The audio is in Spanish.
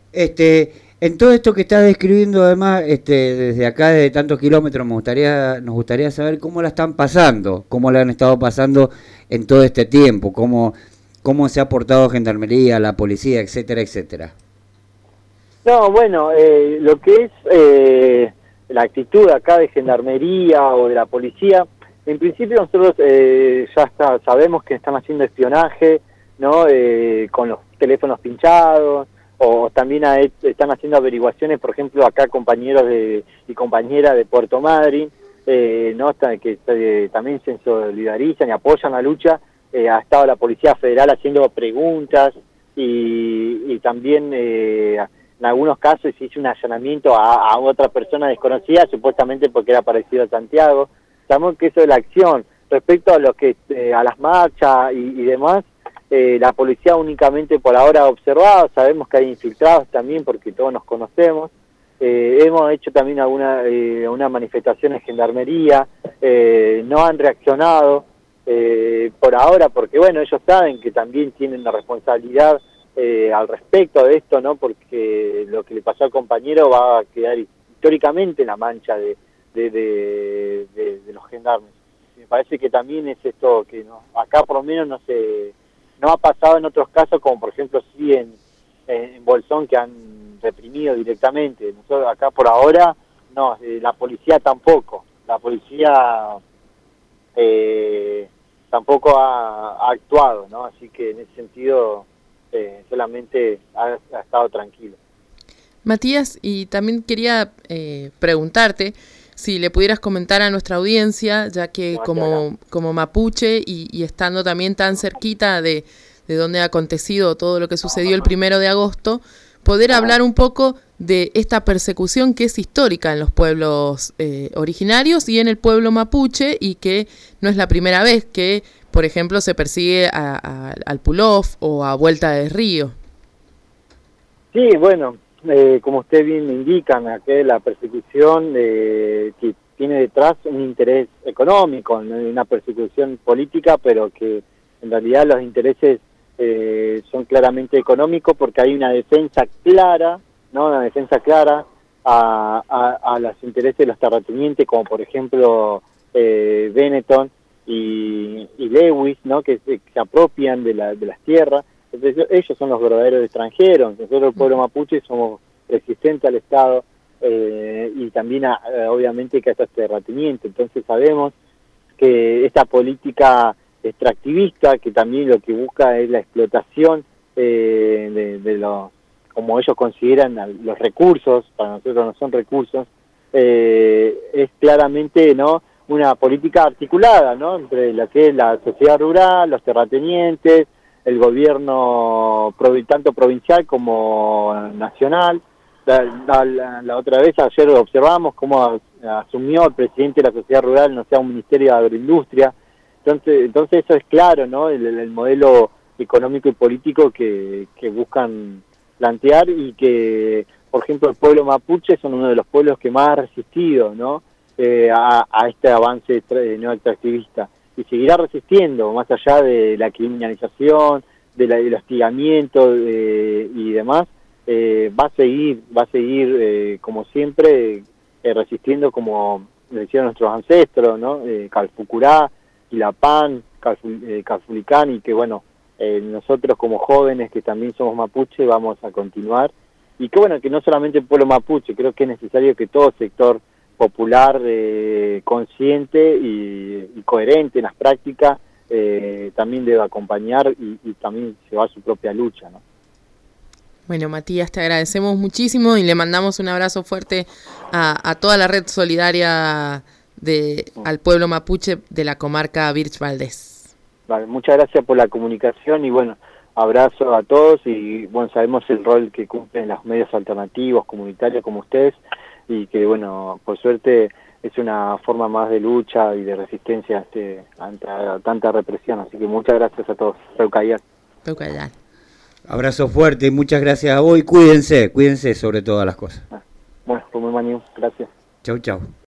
En todo esto que estás describiendo, además, desde acá, desde tantos kilómetros, nos gustaría saber cómo la están pasando, cómo la han estado pasando en todo este tiempo, cómo se ha portado Gendarmería, la policía, etcétera, etcétera. No, bueno, lo que es la actitud acá de Gendarmería o de la policía, en principio nosotros sabemos que están haciendo espionaje, ¿no? Con los teléfonos pinchados, o también están haciendo averiguaciones, por ejemplo, acá compañeros y compañeras de Puerto Madryn, ¿no? Que también se solidarizan y apoyan la lucha. Ha estado la Policía Federal haciendo preguntas y también en algunos casos se hizo un allanamiento a otra persona desconocida, supuestamente porque era parecido a Santiago. Sabemos que eso es la acción. Respecto a lo que a las marchas y demás, la policía únicamente por ahora ha observado. Sabemos que hay infiltrados también porque todos nos conocemos. Hemos hecho también una manifestación en Gendarmería, no han reaccionado por ahora porque bueno, ellos saben que también tienen la responsabilidad al respecto de esto, ¿no? Porque lo que le pasó al compañero va a quedar históricamente en la mancha de los gendarmes. Me parece que también es esto que acá por lo menos no ha pasado en otros casos, como por ejemplo sí en Bolsón, que han reprimido directamente. Nosotros acá por ahora no, la policía tampoco. La policía tampoco ha actuado, ¿no? Así que en ese sentido solamente ha estado tranquilo. Matías, y también quería preguntarte si le pudieras comentar a nuestra audiencia, ya que como mapuche y estando también tan cerquita de donde ha acontecido todo lo que sucedió el 1 de agosto, poder hablar un poco de esta persecución que es histórica en los pueblos originarios y en el pueblo mapuche, y que no es la primera vez que, por ejemplo, se persigue al Pulof o a Vuelta del Río. Sí, bueno, como usted bien me indica, la persecución que tiene detrás un interés económico, no una persecución política, pero que en realidad los intereses son claramente económicos, porque hay una defensa clara, ¿no? Una defensa clara a los intereses de los terratenientes, como por ejemplo Benetton y Lewis, ¿no? Que se apropian de las tierras. Entonces, ellos son los verdaderos extranjeros. Nosotros, el pueblo mapuche, somos resistentes al Estado y también obviamente que a estos terratenientes. Entonces sabemos que esta política extractivista, que también lo que busca es la explotación de los, como ellos consideran, los recursos, para nosotros no son recursos, es claramente, ¿no?, una política articulada, ¿no?, entre la que es la sociedad rural, los terratenientes, el gobierno tanto provincial como nacional. La otra vez, ayer observamos cómo asumió el presidente de la sociedad rural, no sea un ministerio de agroindustria. Entonces eso es claro, ¿no?, el modelo económico y político que buscan plantear, y que, por ejemplo, el pueblo mapuche son uno de los pueblos que más ha resistido, ¿no?, a este avance neoextractivista, y seguirá resistiendo, más allá de la criminalización, del hostigamiento y demás. Va a seguir como siempre, resistiendo como lo hicieron nuestros ancestros, ¿no? Calfucurá, Quilapán, Calfulicán, y que bueno, nosotros como jóvenes que también somos mapuche vamos a continuar, y que bueno, que no solamente el pueblo mapuche, creo que es necesario que todo sector popular consciente y coherente en las prácticas también debe acompañar y también llevar su propia lucha, ¿no? Bueno, Matías, te agradecemos muchísimo y le mandamos un abrazo fuerte a toda la red solidaria al pueblo mapuche de la comarca Birch Valdés. Vale, muchas gracias por la comunicación y bueno, abrazo a todos, y bueno, sabemos el rol que cumplen los medios alternativos, comunitarios como ustedes, y que bueno, por suerte es una forma más de lucha y de resistencia ante tanta represión, así que muchas gracias a todos. Peucayán. Peucayán. Abrazo fuerte y muchas gracias a vos, y cuídense sobre todas las cosas. Bueno, pues muy mañana, gracias. Chau, chau.